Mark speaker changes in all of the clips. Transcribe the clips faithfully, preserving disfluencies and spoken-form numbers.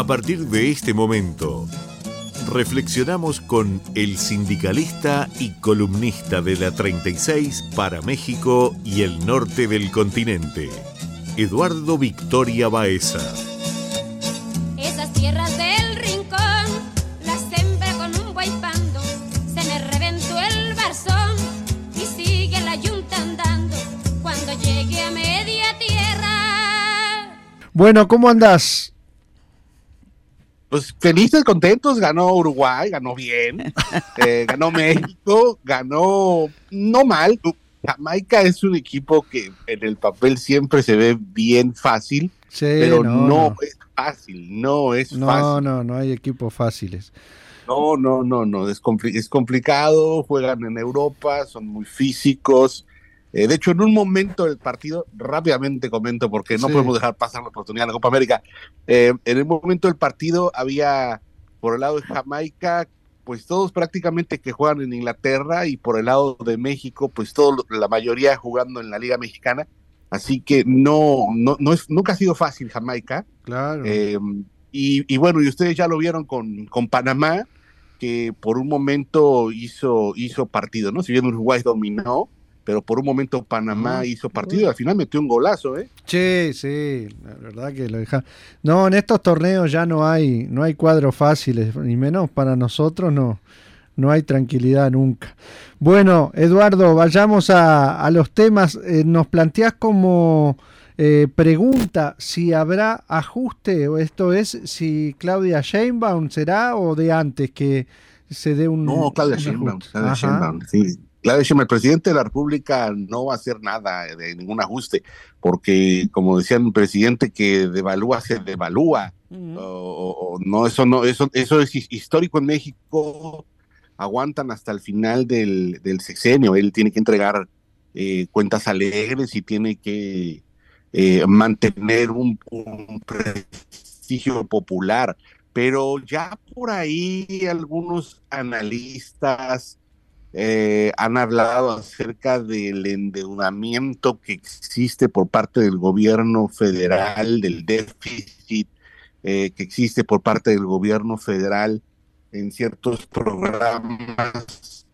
Speaker 1: A partir de este momento, reflexionamos con el sindicalista y columnista de la treinta y seis para México y el norte del continente, Eduardo Victoria Baeza.
Speaker 2: Esas tierras del rincón las sembré con un guaypando, se me reventó el barzón y sigue la yunta andando cuando llegue a media tierra.
Speaker 3: Bueno, ¿cómo andás?
Speaker 4: Pues felices, contentos, ganó Uruguay, ganó bien, eh, ganó México, ganó no mal. Jamaica es un equipo que en el papel siempre se ve bien fácil, sí, pero no, no, no es fácil, no es
Speaker 3: no,
Speaker 4: fácil.
Speaker 3: No, no, no hay equipos fáciles.
Speaker 4: No, no, no, no, es, compli- es complicado, juegan en Europa, son muy físicos. Eh, de hecho, en un momento del partido, rápidamente comento porque no sí. podemos dejar pasar la oportunidad de la Copa América. Eh, en el momento del partido había, por el lado de Jamaica, pues todos prácticamente que juegan en Inglaterra, y por el lado de México, pues todos, la mayoría jugando en la Liga Mexicana. Así que no, no, no es, nunca ha sido fácil Jamaica.
Speaker 3: Claro.
Speaker 4: Eh, y, y bueno, y ustedes ya lo vieron con, con Panamá, que por un momento hizo, hizo partido, ¿no? Si bien Uruguay dominó, pero por un momento Panamá ah, hizo partido y al final metió un golazo, ¿eh?
Speaker 3: Sí, sí, la verdad que lo deja. No, en estos torneos ya no hay, no hay cuadros fáciles, ni menos para nosotros, no, no hay tranquilidad nunca. Bueno, Eduardo, vayamos a, a los temas. Eh, nos planteás como eh, pregunta si habrá ajuste, o esto es, si Claudia Sheinbaum será o de antes que se dé un.
Speaker 4: No, Claudia Sheinbaum, Claudia Sheinbaum, sí. Claro, el presidente de la República no va a hacer nada de ningún ajuste, porque como decía el presidente, que devalúa se devalúa. Uh-huh. o, o, no, eso no, eso, eso es histórico en México. Aguantan hasta el final del, del sexenio. Él tiene que entregar eh, cuentas alegres y tiene que eh, mantener un, un prestigio popular. Pero ya por ahí algunos analistas Eh, han hablado acerca del endeudamiento que existe por parte del gobierno federal, del déficit eh, que existe por parte del gobierno federal en ciertos programas,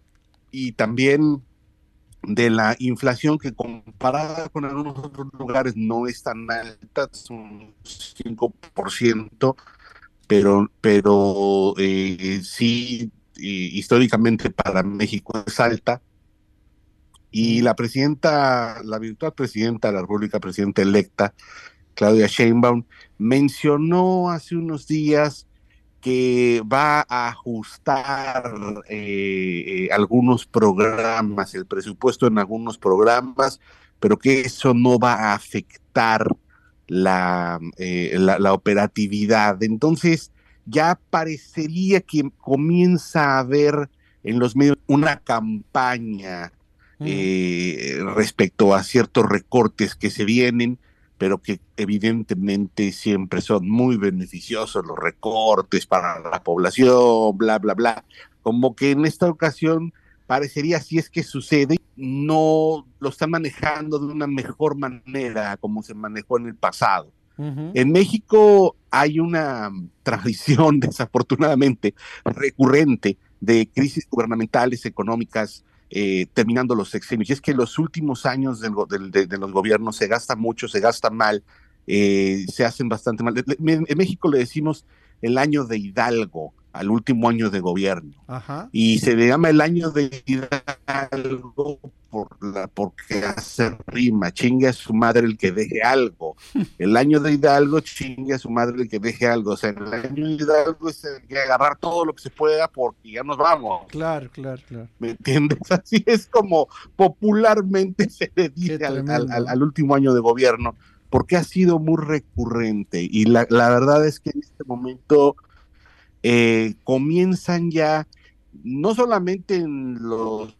Speaker 4: y también de la inflación que comparada con algunos otros lugares no es tan alta, es un cinco por ciento, pero, pero eh, sí, y históricamente para México es alta. Y la presidenta, la virtual presidenta de la República, presidenta electa, Claudia Sheinbaum, mencionó hace unos días que va a ajustar eh, eh, algunos programas, el presupuesto en algunos programas, pero que eso no va a afectar la, eh, la, la operatividad. Entonces, ya parecería que comienza a haber en los medios una campaña eh, respecto a ciertos recortes que se vienen, pero que evidentemente siempre son muy beneficiosos los recortes para la población, bla, bla, bla. Como que en esta ocasión parecería, si es que sucede, no lo están manejando de una mejor manera como se manejó en el pasado. Uh-huh. En México hay una tradición, desafortunadamente, recurrente de crisis gubernamentales, económicas, eh, terminando los sexenios. Y es que los últimos años del, del, de, de los gobiernos se gasta mucho, se gasta mal, eh, se hacen bastante mal. En México le decimos el año de Hidalgo, al último año de gobierno. Ajá. Y se le llama el año de Hidalgo por la, porque hace rima, chingue a su madre el que deje algo. El año de Hidalgo, chingue a su madre el que deje algo. O sea, el año de Hidalgo es el que agarrar todo lo que se pueda porque ya nos vamos.
Speaker 3: Claro, claro, claro.
Speaker 4: ¿Me entiendes? Así es como popularmente se le dice al, al, al, al último año de gobierno, porque ha sido muy recurrente. Y la, la verdad es que en este momento Eh, comienzan ya, no solamente en los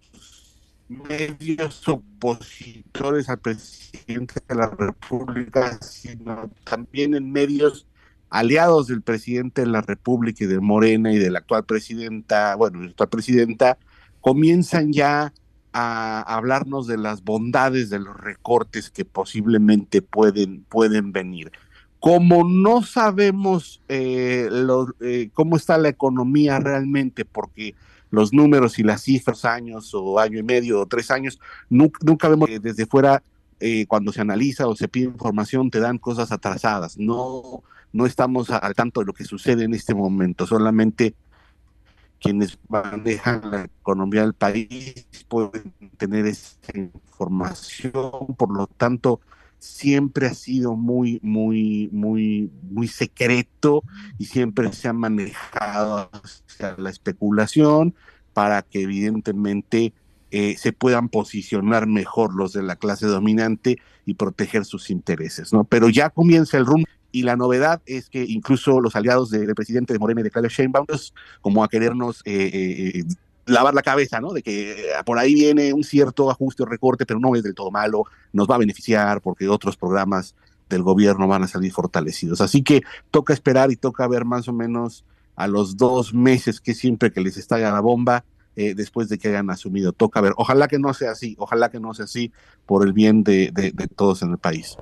Speaker 4: medios opositores al presidente de la República, sino también en medios aliados del presidente de la República y de Morena y de la actual presidenta, bueno, la actual presidenta, comienzan ya a hablarnos de las bondades de los recortes que posiblemente pueden, pueden venir. como no sabemos eh, lo, eh, cómo está la economía realmente, porque los números y las cifras, años o año y medio o tres años, nunca, nunca vemos que desde fuera, eh, cuando se analiza o se pide información, te dan cosas atrasadas. No, no estamos al tanto de lo que sucede en este momento, solamente quienes manejan la economía del país pueden tener esa información, por lo tanto, siempre ha sido muy, muy, muy, muy secreto y siempre se ha manejado hacia la especulación para que evidentemente eh, se puedan posicionar mejor los de la clase dominante y proteger sus intereses, ¿no? Pero ya comienza el rumbo. Y la novedad es que incluso los aliados del de presidente de Morena y de Claudia Sheinbaum, pues, como a querernos eh, eh, lavar la cabeza, ¿no? De que eh, por ahí viene un cierto ajuste o recorte, pero no es del todo malo, nos va a beneficiar porque otros programas del gobierno van a salir fortalecidos. Así que toca esperar y toca ver más o menos a los dos meses que siempre que les estalla la bomba, eh, después de que hayan asumido. Toca ver. Ojalá que no sea así, ojalá que no sea así por el bien de, de, de todos en el país.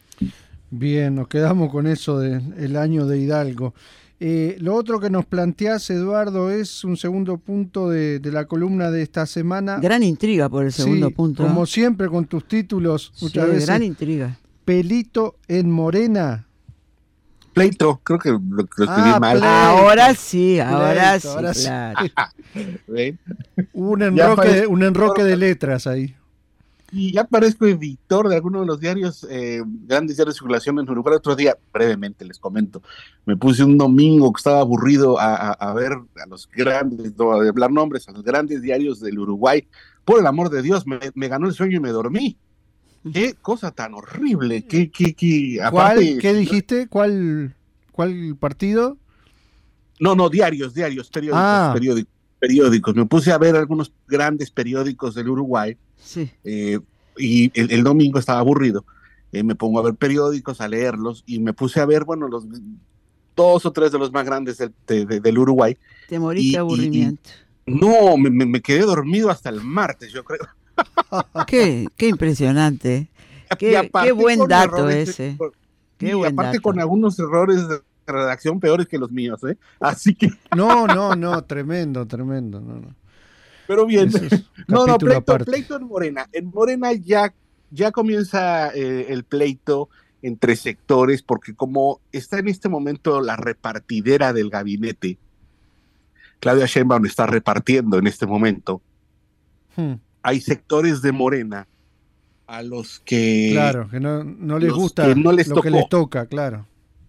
Speaker 3: Bien, nos quedamos con eso del año de Hidalgo. Eh, lo otro que nos planteás, Eduardo, es un segundo punto de, de la columna de esta semana.
Speaker 5: Gran intriga por el segundo
Speaker 3: sí,
Speaker 5: punto.
Speaker 3: Como siempre con tus títulos, muchas
Speaker 5: sí,
Speaker 3: veces.
Speaker 5: Gran intriga.
Speaker 3: Pelito en Morena.
Speaker 4: Pleito, creo que lo, lo escribí
Speaker 3: ah,
Speaker 4: mal.
Speaker 3: Pleito.
Speaker 5: Ahora sí, ahora
Speaker 3: Pleito,
Speaker 5: sí,
Speaker 3: ahora sí.
Speaker 5: claro.
Speaker 3: un enroque, de, un enroque de letras ahí.
Speaker 4: Y ya parezco editor de alguno de los diarios, eh, grandes diarios de circulación en Uruguay. Otro día, brevemente les comento, me puse un domingo que estaba aburrido a, a, a ver a los grandes, no a hablar nombres, a los grandes diarios del Uruguay. Por el amor de Dios, me, me ganó el sueño y me dormí. Qué cosa tan horrible. Qué, qué, qué,
Speaker 3: ¿Cuál?
Speaker 4: aparte,
Speaker 3: ¿Qué dijiste? ¿Cuál, cuál partido?
Speaker 4: No, no, diarios, diarios, periódicos,
Speaker 3: ah.
Speaker 4: periódicos, periódicos. Me puse a ver algunos grandes periódicos del Uruguay.
Speaker 5: Sí.
Speaker 4: Eh, y el, el domingo estaba aburrido, eh, me pongo a ver periódicos, a leerlos, y me puse a ver, bueno, los dos o tres de los más grandes de, de, de, del Uruguay.
Speaker 5: Te moriste de aburrimiento.
Speaker 4: Y, y, no, me, me quedé dormido hasta el martes, yo creo.
Speaker 5: Qué, qué impresionante. Qué, qué buen dato ese.
Speaker 4: Con,
Speaker 5: qué
Speaker 4: y
Speaker 5: buen
Speaker 4: aparte
Speaker 5: dato.
Speaker 4: con algunos errores de redacción peores que los míos, ¿eh? Así que...
Speaker 3: No, no, no, tremendo, tremendo, no, no.
Speaker 4: Pero bien,
Speaker 3: es
Speaker 4: no, no, pleito, pleito en Morena. En Morena ya, ya comienza eh, el pleito entre sectores, porque como está en este momento la repartidera del gabinete, Claudia Sheinbaum está repartiendo en este momento, hmm. hay sectores de Morena a los que...
Speaker 3: Claro, que no, no les gusta
Speaker 4: no les
Speaker 3: lo
Speaker 4: tocó.
Speaker 3: que les toca, claro.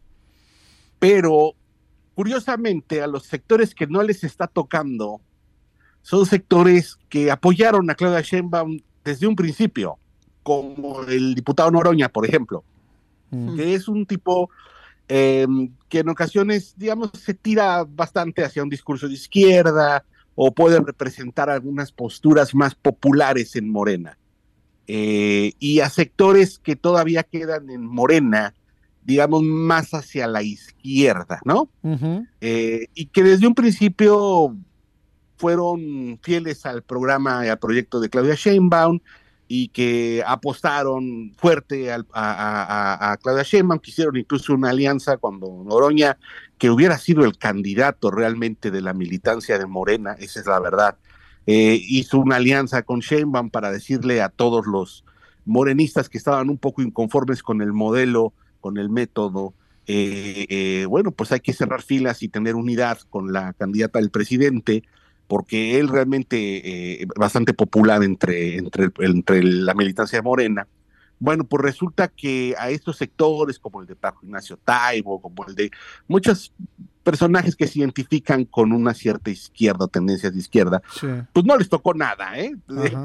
Speaker 4: Pero, curiosamente, a los sectores que no les está tocando, son sectores que apoyaron a Claudia Sheinbaum desde un principio, como el diputado Noroña, por ejemplo, mm. que es un tipo eh, que en ocasiones, digamos, se tira bastante hacia un discurso de izquierda o puede representar algunas posturas más populares en Morena. Eh, y a sectores que todavía quedan en Morena, digamos, más hacia la izquierda, ¿no? Uh-huh. Eh, y que desde un principio fueron fieles al programa y al proyecto de Claudia Sheinbaum y que apostaron fuerte al, a, a, a Claudia Sheinbaum, que hicieron incluso una alianza cuando Noroña, que hubiera sido el candidato realmente de la militancia de Morena, esa es la verdad, eh, hizo una alianza con Sheinbaum para decirle a todos los morenistas que estaban un poco inconformes con el modelo, con el método, eh, eh, bueno, pues hay que cerrar filas y tener unidad con la candidata del presidente, porque él realmente eh, bastante popular entre, entre, entre la militancia de Morena. Bueno, pues resulta que a estos sectores, como el de Paco Ignacio Taibo, como el de muchos personajes que se identifican con una cierta izquierda, tendencias de izquierda, sí. pues no les tocó nada, ¿eh?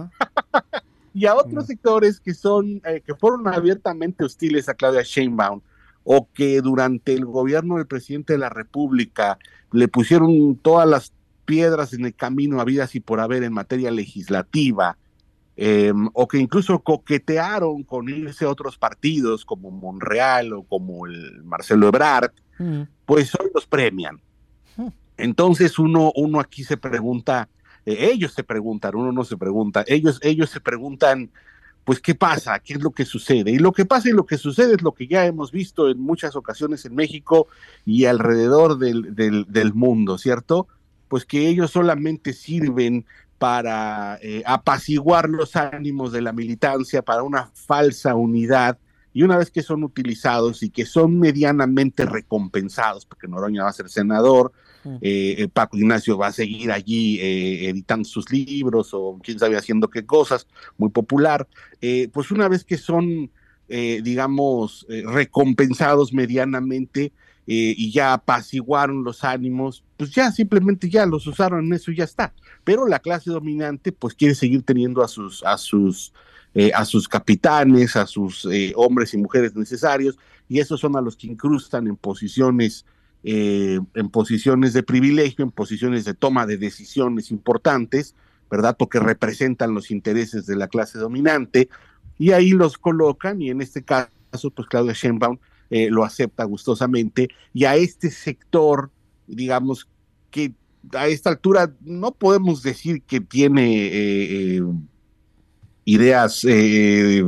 Speaker 4: Y a otros no. sectores que son, eh, que fueron abiertamente hostiles a Claudia Sheinbaum, o que durante el gobierno del presidente de la República le pusieron todas las piedras en el camino habidas y por haber en materia legislativa, eh, o que incluso coquetearon con irse a otros partidos como Monreal o como el Marcelo Ebrard, mm. pues hoy los premian. Mm. Entonces uno, uno aquí se pregunta, eh, ellos se preguntan, uno no se pregunta, ellos, ellos se preguntan pues ¿qué pasa? ¿Qué es lo que sucede? Y lo que pasa y lo que sucede es lo que ya hemos visto en muchas ocasiones en México y alrededor del, del, del mundo, ¿cierto? Pues que ellos solamente sirven para eh, apaciguar los ánimos de la militancia, para una falsa unidad, y una vez que son utilizados y que son medianamente recompensados, porque Noroña va a ser senador, eh, Paco Ignacio va a seguir allí eh, editando sus libros o quién sabe haciendo qué cosas, muy popular, eh, pues una vez que son, eh, digamos, eh, recompensados medianamente eh, y ya apaciguaron los ánimos, pues ya simplemente ya los usaron en eso y ya está. Pero la clase dominante pues quiere seguir teniendo a sus, a sus, eh, a sus capitanes, a sus eh, hombres y mujeres necesarios, y esos son a los que incrustan en posiciones Eh, en posiciones de privilegio, en posiciones de toma de decisiones importantes, ¿verdad? Porque representan los intereses de la clase dominante, y ahí los colocan, y en este caso, pues Claudia Sheinbaum eh, lo acepta gustosamente, y a este sector, digamos, que a esta altura no podemos decir que tiene eh, eh, ideas eh,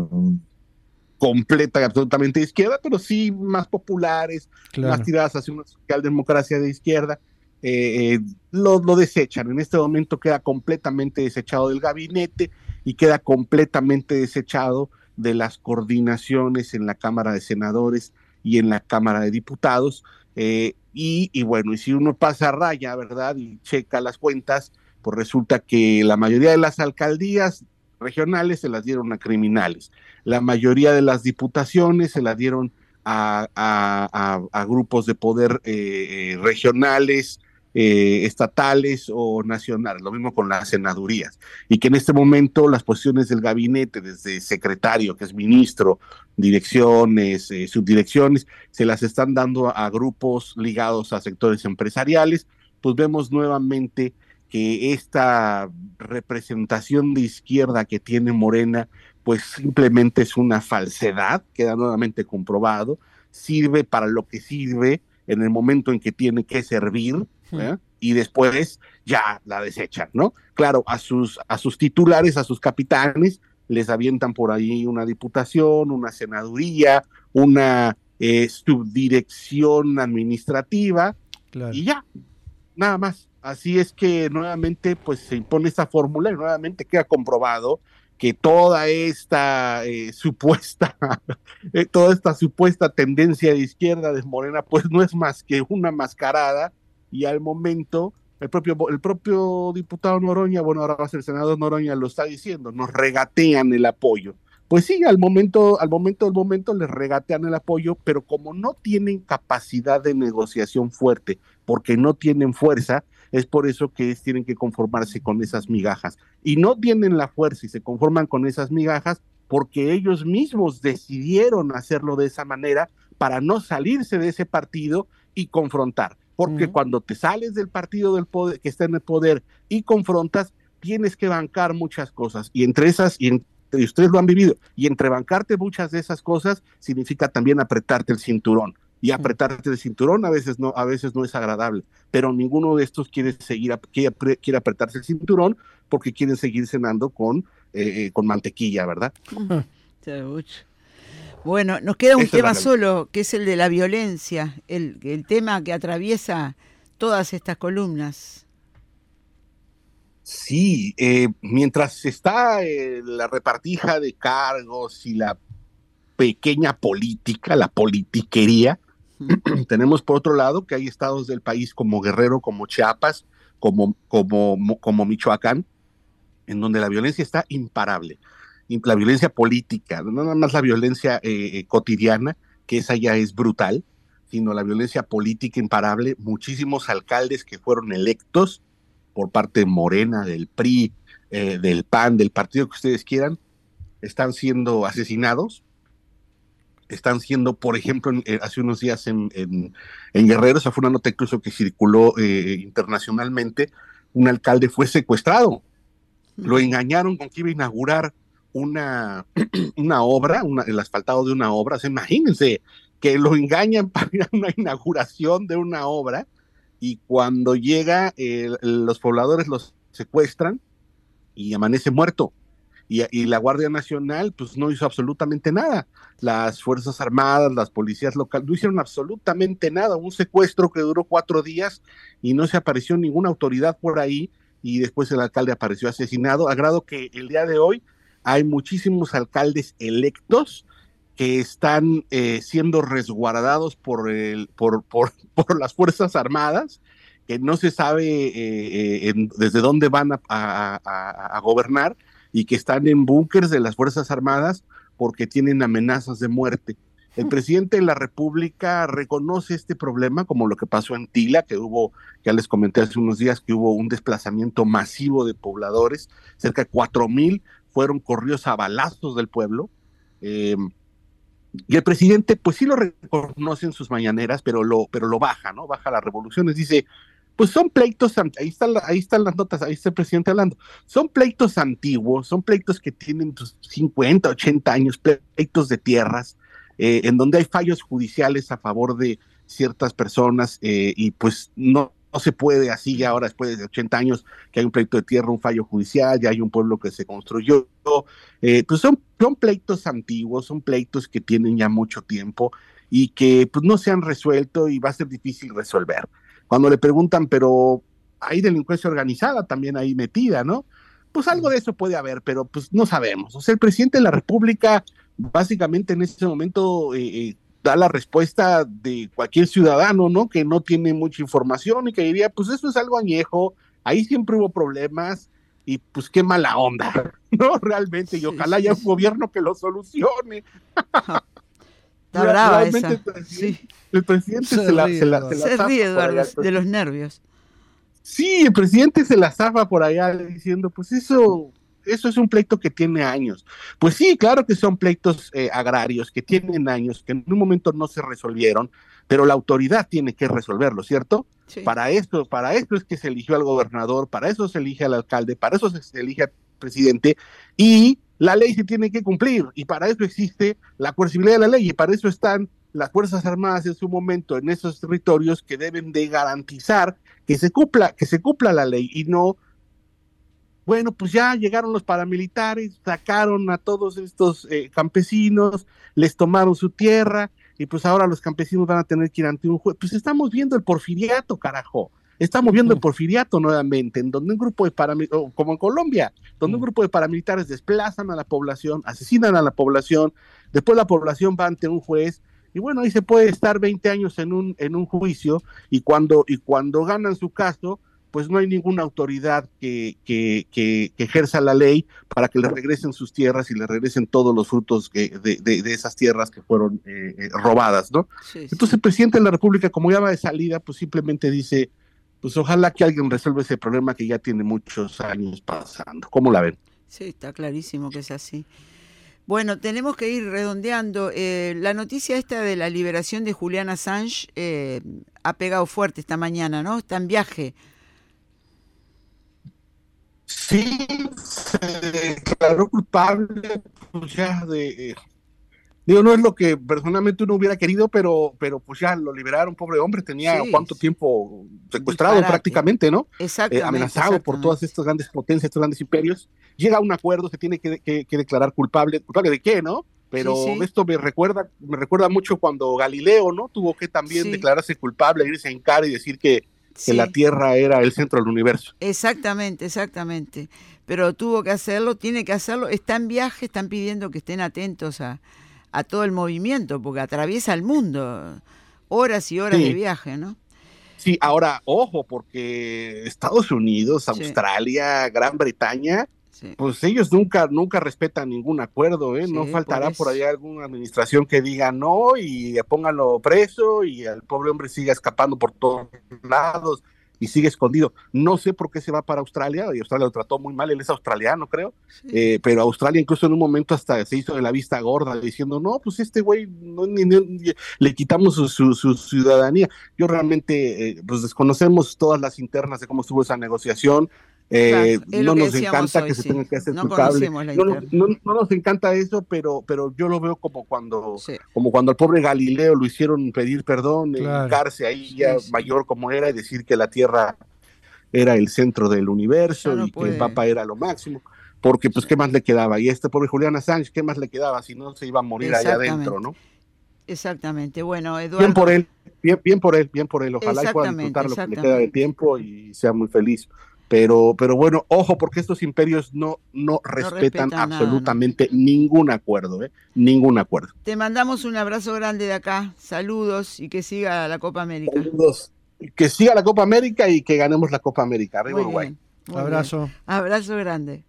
Speaker 4: completa y absolutamente de izquierda, pero sí más populares, claro, más tiradas hacia una socialdemocracia de izquierda, eh, eh, lo, lo desechan. En este momento queda completamente desechado del gabinete y queda completamente desechado de las coordinaciones en la Cámara de Senadores y en la Cámara de Diputados, eh, y, y bueno, y si uno pasa a raya, ¿verdad?, y checa las cuentas, pues resulta que la mayoría de las alcaldías regionales se las dieron a criminales. La mayoría de las diputaciones se las dieron a, a, a, a grupos de poder eh, regionales, eh, estatales o nacionales, lo mismo con las senadurías. Y que en este momento las posiciones del gabinete, desde secretario, que es ministro, direcciones, eh, subdirecciones, se las están dando a, a grupos ligados a sectores empresariales. Pues vemos nuevamente que esta representación de izquierda que tiene Morena, pues simplemente es una falsedad, queda nuevamente comprobado, sirve para lo que sirve en el momento en que tiene que servir, ¿eh? Y después ya la desechan, ¿no? Claro, a sus, a sus titulares, a sus capitanes, les avientan por ahí una diputación, una senaduría, una eh, subdirección administrativa, claro, y ya, nada más. Así es que nuevamente pues se impone esta fórmula y nuevamente queda comprobado que toda esta eh, supuesta eh, toda esta supuesta tendencia de izquierda de Morena pues no es más que una mascarada, y al momento el propio el propio diputado Noroña, bueno, ahora va a ser el senador Noroña, lo está diciendo, nos regatean el apoyo. Pues sí, al momento, al momento del momento les regatean el apoyo, pero como no tienen capacidad de negociación fuerte, porque no tienen fuerza, es por eso que es, tienen que conformarse con esas migajas. Y no tienen la fuerza y se conforman con esas migajas porque ellos mismos decidieron hacerlo de esa manera para no salirse de ese partido y confrontar. Porque uh-huh. cuando te sales del partido del poder, que está en el poder, y confrontas, tienes que bancar muchas cosas. Y entre esas, y, en, y ustedes lo han vivido, y entre bancarte muchas de esas cosas significa también apretarte el cinturón. Y apretarte el cinturón a veces no, a veces no es agradable, pero ninguno de estos quiere seguir, quiere, quiere apretarse el cinturón porque quieren seguir cenando con, eh, con mantequilla, ¿verdad?
Speaker 5: Bueno, nos queda un Esta tema solo, que es el de la violencia, el, el tema que atraviesa todas estas columnas.
Speaker 4: Sí, eh, mientras está eh, la repartija de cargos y la pequeña política, la politiquería, tenemos por otro lado que hay estados del país como Guerrero, como Chiapas, como, como, como Michoacán, en donde la violencia está imparable. La violencia política, no nada más la violencia eh, cotidiana, que esa ya es brutal, sino la violencia política imparable. Muchísimos alcaldes que fueron electos por parte de Morena, del P R I, eh, del P A N, del partido que ustedes quieran, están siendo asesinados. Están siendo, por ejemplo, en, eh, hace unos días en, en, en Guerrero, esa fue una nota incluso que circuló eh, internacionalmente, un alcalde fue secuestrado, lo engañaron con que iba a inaugurar una, una obra, una, el asfaltado de una obra. O sea, imagínense que lo engañan para ir a una inauguración de una obra, y cuando llega eh, los pobladores los secuestran y amanece muerto. y, y la Guardia Nacional pues no hizo absolutamente nada. Las Fuerzas Armadas, las policías locales no hicieron absolutamente nada. Un secuestro que duró cuatro días y no se apareció ninguna autoridad por ahí, y después el alcalde apareció asesinado, a grado que el día de hoy hay muchísimos alcaldes electos que están eh, siendo resguardados por, el, por, por, por las Fuerzas Armadas, que no se sabe eh, eh, en, desde dónde van a, a, a, a gobernar, y que están en búnkers de las Fuerzas Armadas porque tienen amenazas de muerte. El presidente de la República reconoce este problema, como lo que pasó en Tila, que hubo, ya les comenté hace unos días, que hubo un desplazamiento masivo de pobladores, cerca de cuatro mil fueron corridos a balazos del pueblo, eh, y el presidente pues sí lo reconoce en sus mañaneras, pero lo, pero lo baja, ¿no? Baja las revoluciones, dice, pues son pleitos, ahí están, ahí están las notas, ahí está el presidente hablando, son pleitos antiguos, son pleitos que tienen pues, cincuenta, ochenta años, pleitos de tierras, Eh, en donde hay fallos judiciales a favor de ciertas personas, eh, y pues no, no se puede así ya ahora, después de ochenta años, que hay un pleito de tierra, un fallo judicial, ya hay un pueblo que se construyó, eh, pues son, son pleitos antiguos, son pleitos que tienen ya mucho tiempo y que pues no se han resuelto y va a ser difícil resolver. Cuando le preguntan, pero hay delincuencia organizada también ahí metida, ¿no? Pues algo de eso puede haber, pero pues no sabemos. O sea, el presidente de la República básicamente en ese momento eh, eh, da la respuesta de cualquier ciudadano, ¿no? Que no tiene mucha información y que diría, pues eso es algo añejo, ahí siempre hubo problemas y pues qué mala onda, ¿no? Realmente, y ojalá haya un gobierno que lo solucione.
Speaker 5: Está brava
Speaker 4: Realmente
Speaker 5: esa.
Speaker 4: El presidente,
Speaker 5: Sí.
Speaker 4: el presidente se,
Speaker 3: Se
Speaker 4: la,
Speaker 3: ríe,
Speaker 4: se la, se la
Speaker 5: Se
Speaker 4: zafa
Speaker 5: ríe,
Speaker 4: por allá.
Speaker 5: Eduardo, de los nervios.
Speaker 4: Sí, el presidente se la zafa por allá diciendo, pues eso... Eso es un pleito que tiene años. Pues sí, claro que son pleitos eh, agrarios que tienen años, que en un momento no se resolvieron, pero la autoridad tiene que resolverlo, ¿cierto?
Speaker 5: Sí.
Speaker 4: Para esto, para esto es que se eligió al gobernador, para eso se elige al alcalde, para eso se elige al presidente, y la ley se tiene que cumplir, y para eso existe la coercibilidad de la ley, y para eso están las Fuerzas Armadas en su momento en esos territorios que deben de garantizar que se cumpla, que se cumpla la ley, y no... Bueno, pues ya llegaron los paramilitares, sacaron a todos estos eh, campesinos, les tomaron su tierra, y pues ahora los campesinos van a tener que ir ante un juez. Pues estamos viendo el porfiriato, carajo. Estamos viendo el porfiriato nuevamente, en donde un grupo de paramilitares, como en Colombia, donde un grupo de paramilitares desplazan a la población, asesinan a la población, después la población va ante un juez, y bueno, ahí se puede estar veinte años en un, en un juicio, y cuando, y cuando ganan su caso, pues no hay ninguna autoridad que, que, que, que ejerza la ley para que le regresen sus tierras y le regresen todos los frutos que, de, de, de esas tierras que fueron eh, eh, robadas, ¿no? Sí, sí. Entonces el presidente de la República, como ya va de salida, pues simplemente dice, pues ojalá que alguien resuelva ese problema que ya tiene muchos años pasando. ¿Cómo la ven?
Speaker 5: Sí, está clarísimo que es así. Bueno, tenemos que ir redondeando. Eh, la noticia esta de la liberación de Julian Assange eh, ha pegado fuerte esta mañana, ¿no? Está en viaje.
Speaker 4: Sí, se declaró culpable, pues ya de... Eh, digo, no es lo que personalmente uno hubiera querido, pero, pero pues ya lo liberaron, pobre hombre, tenía sí, cuánto tiempo secuestrado disparate. prácticamente, ¿no?
Speaker 5: Exactamente.
Speaker 4: Eh, amenazado exactamente. por todas estas grandes potencias, estos grandes imperios. Llega a un acuerdo, se tiene que, que, que declarar culpable. ¿Culpable de qué, no? Pero sí, sí. esto me recuerda, me recuerda mucho cuando Galileo, ¿no? Tuvo que también sí. declararse culpable, irse a hincar y decir que que sí. la Tierra era el centro del universo.
Speaker 5: Exactamente, exactamente. Pero tuvo que hacerlo, tiene que hacerlo. Está en viaje, están pidiendo que estén atentos a, a todo el movimiento, porque atraviesa el mundo, horas y horas sí. de viaje, ¿no?
Speaker 4: Sí, ahora, ojo, porque Estados Unidos, Australia, sí. Gran Bretaña, sí. pues ellos nunca nunca respetan ningún acuerdo, ¿eh? Sí, no faltará por, por allá alguna administración que diga no y pónganlo preso y el pobre hombre siga escapando por todos lados y sigue escondido. No sé por qué se va para Australia, y Australia lo trató muy mal, él es australiano, creo, sí. eh, pero Australia incluso en un momento hasta se hizo de la vista gorda diciendo, no, pues este güey no, ni, ni, ni, le quitamos su, su, su ciudadanía. Yo realmente, eh, pues desconocemos todas las internas de cómo estuvo esa negociación. Eh, claro, no nos encanta hoy, que se sí. tenga que hacer
Speaker 5: no
Speaker 4: culpable. No, no, no nos encanta eso, pero, pero yo lo veo como cuando, sí. como cuando al pobre Galileo lo hicieron pedir perdón, claro. hincarse ahí ya sí, sí. mayor como era y decir que la Tierra era el centro del universo no y puede. que el Papa era lo máximo. porque pues qué más le quedaba, y este pobre Julian Assange, qué más le quedaba si no se iba a morir allá adentro, ¿no?
Speaker 5: Exactamente, bueno, Eduardo.
Speaker 4: Bien por él, bien, bien por él, bien por él, ojalá y pueda disfrutar lo que le queda de tiempo y sea muy feliz. Pero, pero bueno, ojo, porque estos imperios no, no respetan, no respetan absolutamente nada, ¿no? ningún acuerdo, ¿eh? Ningún acuerdo.
Speaker 5: Te mandamos un abrazo grande de acá, saludos y que siga la Copa América.
Speaker 4: Saludos, que siga la Copa América y que ganemos la Copa América. Arriba
Speaker 5: muy
Speaker 4: Uruguay.
Speaker 5: Bien, muy
Speaker 3: abrazo.
Speaker 5: Bien. Abrazo grande.